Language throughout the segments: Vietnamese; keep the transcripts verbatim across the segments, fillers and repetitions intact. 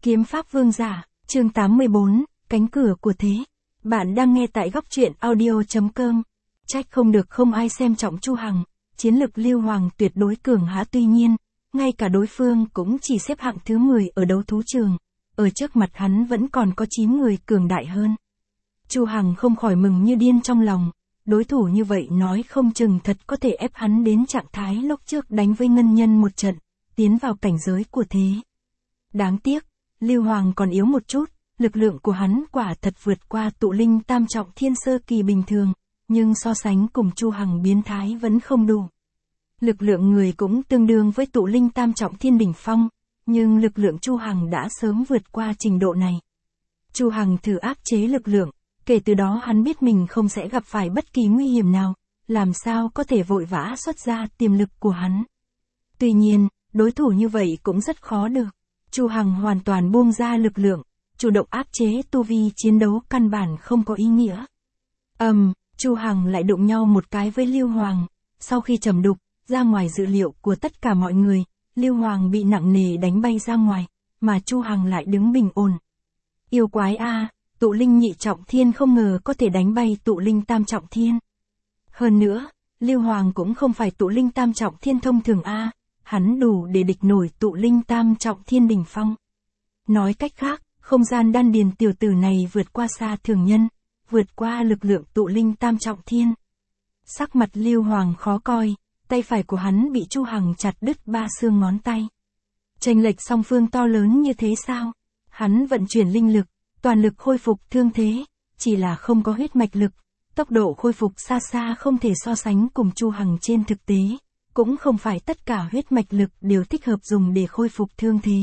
Kiếm pháp vương giả, chương tám mươi bốn, cánh cửa của thế. Bạn đang nghe tại góc truyện audio chấm com. Trách không được không ai xem trọng Chu Hằng, chiến lực Lưu Hoàng tuyệt đối cường hãn, tuy nhiên, ngay cả đối phương cũng chỉ xếp hạng thứ mười ở đấu thú trường, ở trước mặt hắn vẫn còn có chín người cường đại hơn. Chu Hằng không khỏi mừng như điên trong lòng, đối thủ như vậy nói không chừng thật có thể ép hắn đến trạng thái lúc trước đánh với ngân nhân một trận, tiến vào cảnh giới của thế. Đáng tiếc, Lưu Hoàng còn yếu một chút, lực lượng của hắn quả thật vượt qua tụ linh tam trọng thiên sơ kỳ bình thường, nhưng so sánh cùng Chu Hằng biến thái vẫn không đủ. Lực lượng người cũng tương đương với tụ linh tam trọng thiên đỉnh phong, nhưng lực lượng Chu Hằng đã sớm vượt qua trình độ này. Chu Hằng thử áp chế lực lượng, kể từ đó hắn biết mình không sẽ gặp phải bất kỳ nguy hiểm nào, làm sao có thể vội vã xuất ra tiềm lực của hắn. Tuy nhiên, đối thủ như vậy cũng rất khó được. Chu Hằng hoàn toàn buông ra lực lượng, chủ động áp chế tu vi chiến đấu căn bản không có ý nghĩa. Ầm, um, Chu Hằng lại đụng nhau một cái với Lưu Hoàng, sau khi trầm đục, ra ngoài dự liệu của tất cả mọi người, Lưu Hoàng bị nặng nề đánh bay ra ngoài, mà Chu Hằng lại đứng bình ổn. Yêu quái a, tụ linh nhị trọng thiên không ngờ có thể đánh bay tụ linh tam trọng thiên. Hơn nữa, Lưu Hoàng cũng không phải tụ linh tam trọng thiên thông thường a, hắn đủ để địch nổi tụ linh tam trọng thiên đỉnh phong. Nói cách khác, không gian đan điền tiểu tử này vượt qua xa thường nhân, vượt qua lực lượng tụ linh tam trọng thiên. Sắc mặt Lưu Hoàng khó coi, tay phải của hắn bị Chu Hằng chặt đứt ba xương ngón tay. Chênh lệch song phương to lớn như thế sao? Hắn vận chuyển linh lực, toàn lực khôi phục thương thế, chỉ là không có huyết mạch lực, tốc độ khôi phục xa xa không thể so sánh cùng Chu Hằng trên thực tế, cũng không phải tất cả huyết mạch lực đều thích hợp dùng để khôi phục thương thế.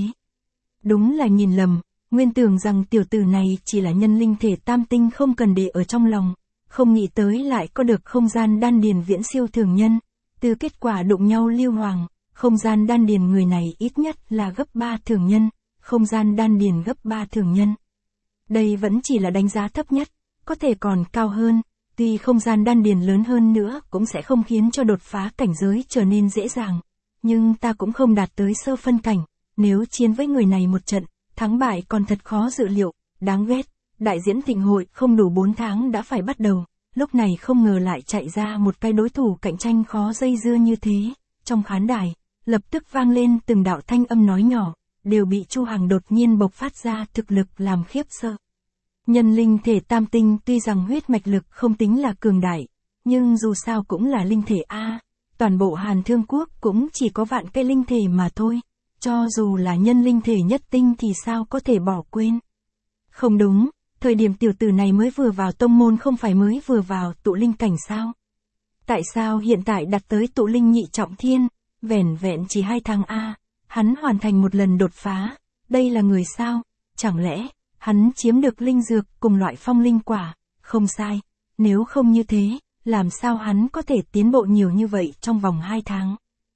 Đúng là nhìn lầm, nguyên tưởng rằng tiểu tử này chỉ là nhân linh thể tam tinh không cần để ở trong lòng, không nghĩ tới lại có được không gian đan điền viễn siêu thường nhân. Từ kết quả đụng nhau Lưu Hoàng, không gian đan điền người này ít nhất là gấp ba thường nhân, không gian đan điền gấp ba thường nhân. Đây vẫn chỉ là đánh giá thấp nhất, có thể còn cao hơn, tuy không gian đan điền lớn hơn nữa cũng sẽ không khiến cho đột phá cảnh giới trở nên dễ dàng, nhưng ta cũng không đạt tới sơ phân cảnh, nếu chiến với người này một trận, thắng bại còn thật khó dự liệu, đáng ghét, đại diễn thịnh hội không đủ bốn tháng đã phải bắt đầu, lúc này không ngờ lại chạy ra một cái đối thủ cạnh tranh khó dây dưa như thế, trong khán đài, lập tức vang lên từng đạo thanh âm nói nhỏ, đều bị Chu Hằng đột nhiên bộc phát ra thực lực làm khiếp sợ. Nhân linh thể tam tinh tuy rằng huyết mạch lực không tính là cường đại, nhưng dù sao cũng là linh thể A, toàn bộ Hàn Thương Quốc cũng chỉ có vạn cây linh thể mà thôi, cho dù là nhân linh thể nhất tinh thì sao có thể bỏ quên. Không đúng, thời điểm tiểu tử này mới vừa vào tông môn không phải mới vừa vào tụ linh cảnh sao? Tại sao hiện tại đặt tới tụ linh nhị trọng thiên, vẻn vẹn chỉ hai tháng A, hắn hoàn thành một lần đột phá, đây là người sao? Chẳng lẽ hắn chiếm được linh dược cùng loại phong linh quả? Không sai, nếu không như thế, làm sao hắn có thể tiến bộ nhiều như vậy trong vòng hai tháng?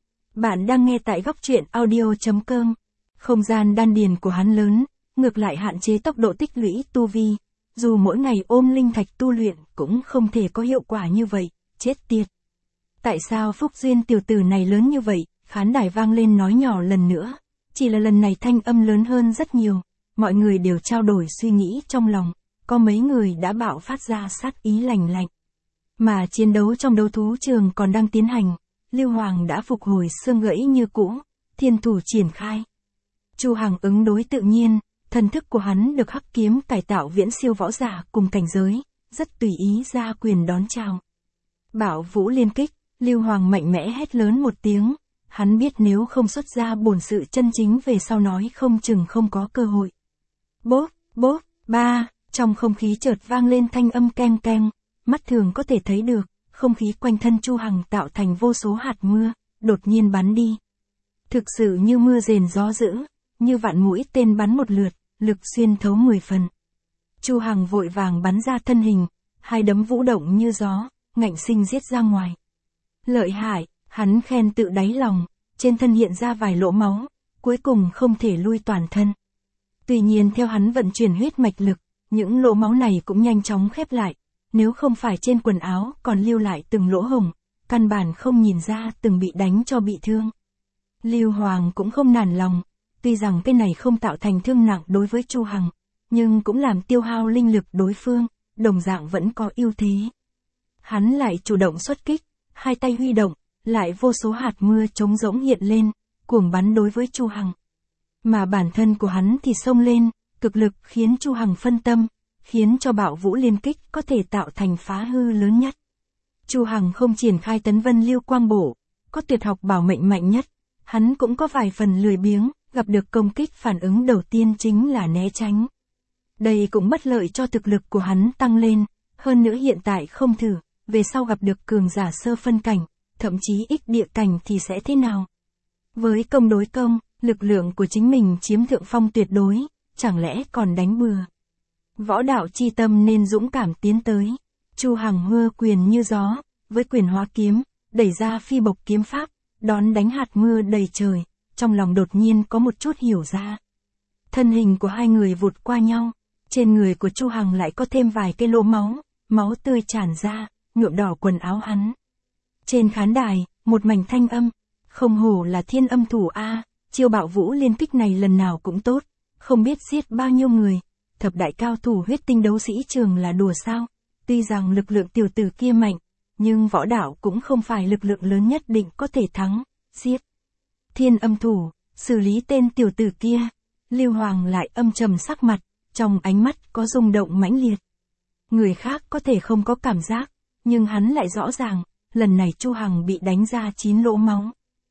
Bạn đang nghe tại góc truyện audio chấm com. Không gian đan điền của hắn lớn, ngược lại hạn chế tốc độ tích lũy tu vi, dù mỗi ngày ôm linh thạch tu luyện cũng không thể có hiệu quả như vậy, chết tiệt. Tại sao phúc duyên tiểu tử này lớn như vậy? Khán đài vang lên nói nhỏ lần nữa, chỉ là lần này thanh âm lớn hơn rất nhiều, mọi người đều trao đổi suy nghĩ trong lòng, có mấy người đã bạo phát ra sát ý lành lạnh. Mà chiến đấu trong đấu thú trường còn đang tiến hành, Lưu Hoàng đã phục hồi xương gãy như cũ, thiên thủ triển khai. Chu Hằng ứng đối tự nhiên, thần thức của hắn được hắc kiếm cải tạo viễn siêu võ giả cùng cảnh giới, rất tùy ý ra quyền đón chào. Bảo vũ liên kích, Lưu Hoàng mạnh mẽ hét lớn một tiếng. Hắn biết nếu không xuất ra bổn sự chân chính về sau nói không chừng không có cơ hội. Bốp, bốp, ba, trong không khí chợt vang lên thanh âm keng keng, mắt thường có thể thấy được, không khí quanh thân Chu Hằng tạo thành vô số hạt mưa, đột nhiên bắn đi. Thực sự như mưa rền gió dữ, như vạn mũi tên bắn một lượt, lực xuyên thấu mười phần. Chu Hằng vội vàng bắn ra thân hình, hai đấm vũ động như gió, ngạnh sinh giết ra ngoài. Lợi hại. Hắn khen tự đáy lòng, trên thân hiện ra vài lỗ máu, cuối cùng không thể lui toàn thân. Tuy nhiên theo hắn vận chuyển huyết mạch lực, những lỗ máu này cũng nhanh chóng khép lại, nếu không phải trên quần áo còn lưu lại từng lỗ hổng, căn bản không nhìn ra từng bị đánh cho bị thương. Lưu Hoàng cũng không nản lòng, Tuy rằng cái này không tạo thành thương nặng đối với Chu Hằng, nhưng cũng làm tiêu hao linh lực đối phương, đồng dạng vẫn có ưu thế. Hắn lại chủ động xuất kích, hai tay huy động, lại vô số hạt mưa trống rỗng hiện lên, cuồng bắn đối với Chu Hằng. Mà bản thân của hắn thì xông lên, cực lực khiến Chu Hằng phân tâm, khiến cho bạo vũ liên kích có thể tạo thành phá hư lớn nhất. Chu Hằng không triển khai tấn vân lưu quang bổ, có tuyệt học bảo mệnh mạnh nhất, hắn cũng có vài phần lười biếng, gặp được công kích phản ứng đầu tiên chính là né tránh. Đây cũng bất lợi cho thực lực của hắn tăng lên, hơn nữa hiện tại không thử, về sau gặp được cường giả sơ phân cảnh, thậm chí ích địa cảnh thì sẽ thế nào? Với công đối công, lực lượng của chính mình chiếm thượng phong tuyệt đối, chẳng lẽ còn đánh bừa? Võ đạo chi tâm nên dũng cảm tiến tới. Chu Hằng hơ quyền như gió, với quyền hóa kiếm, đẩy ra phi bộc kiếm pháp, đón đánh hạt mưa đầy trời, trong lòng đột nhiên có một chút hiểu ra. Thân hình của hai người vụt qua nhau, trên người của Chu Hằng lại có thêm vài cái lỗ máu, máu tươi tràn ra, nhuộm đỏ quần áo hắn. Trên khán đài, một mảnh thanh âm, không hổ là thiên âm thủ A, chiêu bạo vũ liên kích này lần nào cũng tốt, không biết giết bao nhiêu người, thập đại cao thủ huyết tinh đấu sĩ trường là đùa sao, tuy rằng lực lượng tiểu tử kia mạnh, nhưng võ đạo cũng không phải lực lượng lớn nhất định có thể thắng, giết. Thiên âm thủ, xử lý tên tiểu tử kia, Lưu Hoàng lại âm trầm sắc mặt, trong ánh mắt có rung động mãnh liệt. Người khác có thể không có cảm giác, nhưng hắn lại rõ ràng, lần này Chu Hằng bị đánh ra chín lỗ máu.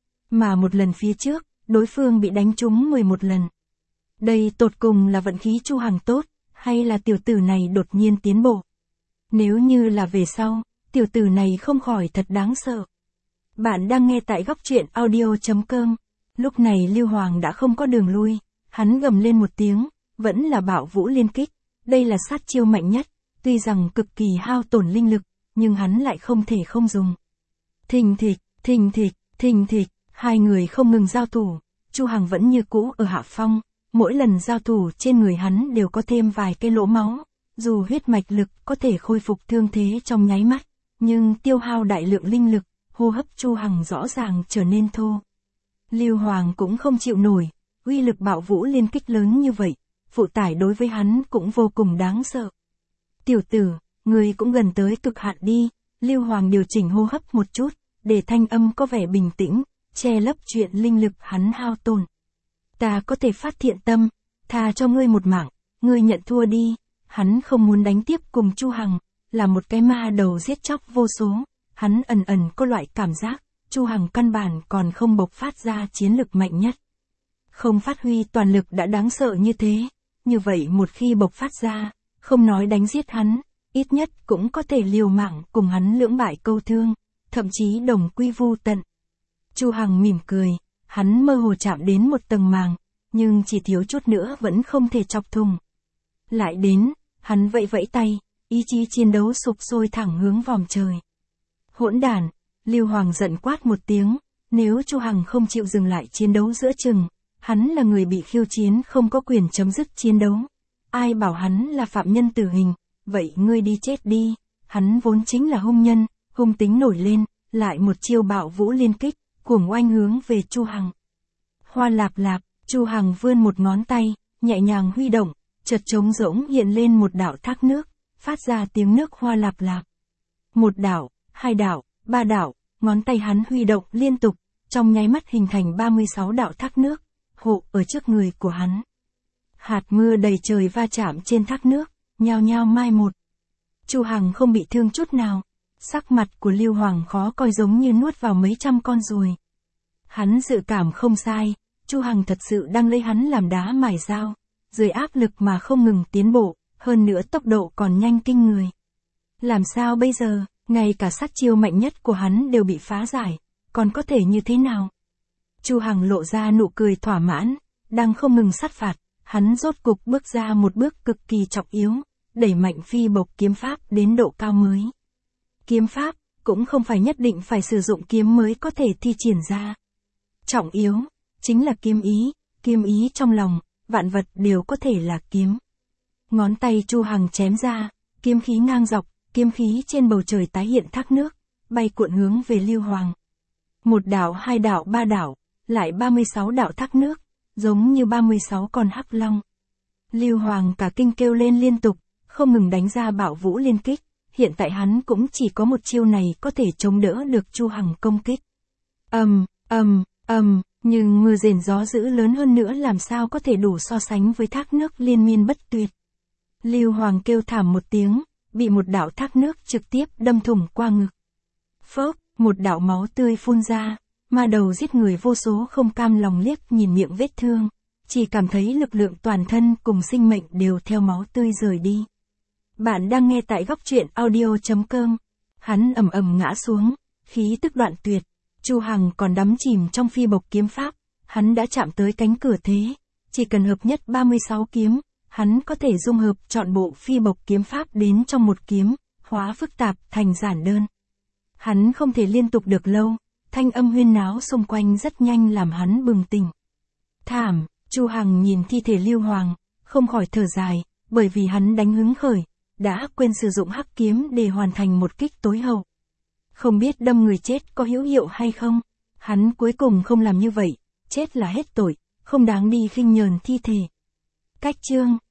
Mà một lần phía trước, đối phương bị đánh trúng mười một lần. Đây tột cùng là vận khí Chu Hằng tốt, hay là tiểu tử này đột nhiên tiến bộ? Nếu như là về sau, tiểu tử này không khỏi thật đáng sợ. Bạn đang nghe tại góc truyện audio chấm com. Lúc này Lưu Hoàng đã không có đường lui, hắn gầm lên một tiếng, vẫn là bạo vũ liên kích, đây là sát chiêu mạnh nhất, tuy rằng cực kỳ hao tổn linh lực, nhưng hắn lại không thể không dùng. Thình thịch, thình thịch, thình thịch, hai người không ngừng giao thủ, Chu Hằng vẫn như cũ ở hạ phong, mỗi lần giao thủ trên người hắn đều có thêm vài cái lỗ máu, dù huyết mạch lực có thể khôi phục thương thế trong nháy mắt, nhưng tiêu hao đại lượng linh lực, hô hấp Chu Hằng rõ ràng trở nên thô. Lưu Hoàng cũng không chịu nổi, uy lực bạo vũ liên kích lớn như vậy, phụ tải đối với hắn cũng vô cùng đáng sợ. Tiểu tử, người cũng gần tới cực hạn đi, Lưu Hoàng điều chỉnh hô hấp một chút, để thanh âm có vẻ bình tĩnh, che lấp chuyện linh lực hắn hao tổn. Ta có thể phát thiện tâm, tha cho ngươi một mạng, ngươi nhận thua đi. Hắn không muốn đánh tiếp cùng Chu Hằng, là một cái ma đầu giết chóc vô số, hắn ẩn ẩn có loại cảm giác, Chu Hằng căn bản còn không bộc phát ra chiến lực mạnh nhất. Không phát huy toàn lực đã đáng sợ như thế, như vậy một khi bộc phát ra, không nói đánh giết hắn, ít nhất cũng có thể liều mạng cùng hắn lưỡng bại câu thương, thậm chí đồng quy vu tận. Chu Hằng mỉm cười, hắn mơ hồ chạm đến một tầng màng, nhưng chỉ thiếu chút nữa vẫn không thể chọc thùng. Lại đến, hắn vẫy vẫy tay, ý chí chiến đấu sục sôi thẳng hướng vòm trời. Hỗn đản, Lưu Hoàng giận quát một tiếng, nếu Chu Hằng không chịu dừng lại chiến đấu giữa chừng, hắn là người bị khiêu chiến không có quyền chấm dứt chiến đấu. Ai bảo hắn là phạm nhân tử hình, vậy ngươi đi chết đi, hắn vốn chính là hung nhân, hung tính nổi lên, lại một chiêu bạo vũ liên kích, cuồng oanh hướng về Chu Hằng. Hoa lạp lạp, Chu Hằng vươn một ngón tay, nhẹ nhàng huy động, chợt trống rỗng hiện lên một đạo thác nước, phát ra tiếng nước hoa lạp lạp. Một đạo, hai đạo, ba đạo, ngón tay hắn huy động liên tục, trong nháy mắt hình thành ba mươi sáu đạo thác nước, hộ ở trước người của hắn. Hạt mưa đầy trời va chạm trên thác nước, nhao nhao mai một. Chu Hằng không bị thương chút nào, sắc mặt của Lưu Hoàng khó coi giống như nuốt vào mấy trăm con ruồi. Hắn dự cảm không sai, Chu Hằng thật sự đang lấy hắn làm đá mài dao, dưới áp lực mà không ngừng tiến bộ, hơn nữa tốc độ còn nhanh kinh người. Làm sao bây giờ, ngay cả sát chiêu mạnh nhất của hắn đều bị phá giải, còn có thể như thế nào? Chu Hằng lộ ra nụ cười thỏa mãn, đang không ngừng sát phạt, hắn rốt cục bước ra một bước cực kỳ trọng yếu, đẩy mạnh phi bộc kiếm pháp đến độ cao mới. Kiếm pháp, cũng không phải nhất định phải sử dụng kiếm mới có thể thi triển ra. Trọng yếu, chính là kiếm ý, kiếm ý trong lòng, vạn vật đều có thể là kiếm. Ngón tay Chu Hằng chém ra, kiếm khí ngang dọc, kiếm khí trên bầu trời tái hiện thác nước, bay cuộn hướng về Lưu Hoàng. Một đạo, hai đạo, ba đạo, lại ba mươi sáu đạo thác nước, giống như ba mươi sáu con hắc long. Lưu Hoàng cả kinh kêu lên liên tục, không ngừng đánh ra bạo vũ liên kích, hiện tại hắn cũng chỉ có một chiêu này có thể chống đỡ được Chu Hằng công kích. Ầm, ầm, ầm, nhưng mưa rền gió dữ lớn hơn nữa làm sao có thể đủ so sánh với thác nước liên miên bất tuyệt. Lưu Hoàng kêu thảm một tiếng, bị một đạo thác nước trực tiếp đâm thủng qua ngực. Phốc, một đạo máu tươi phun ra, ma đầu giết người vô số không cam lòng liếc nhìn miệng vết thương, chỉ cảm thấy lực lượng toàn thân cùng sinh mệnh đều theo máu tươi rời đi. Bạn đang nghe tại góc truyện audio chấm com. Hắn ầm ầm ngã xuống, khí tức đoạn tuyệt. Chu Hằng còn đắm chìm trong phi bộc kiếm pháp, hắn đã chạm tới cánh cửa thế, chỉ cần hợp nhất ba mươi sáu kiếm, hắn có thể dung hợp trọn bộ phi bộc kiếm pháp đến trong một kiếm, hóa phức tạp thành giản đơn. Hắn không thể liên tục được lâu, thanh âm huyên náo xung quanh rất nhanh làm hắn bừng tỉnh. Thảm, Chu Hằng nhìn thi thể Lưu Hoàng, không khỏi thở dài, bởi vì hắn đánh hứng khởi, đã quên sử dụng hắc kiếm để hoàn thành một kích tối hậu. Không biết đâm người chết có hữu hiệu hay không, hắn cuối cùng không làm như vậy, chết là hết tội, không đáng đi khinh nhờn thi thể. Cách chương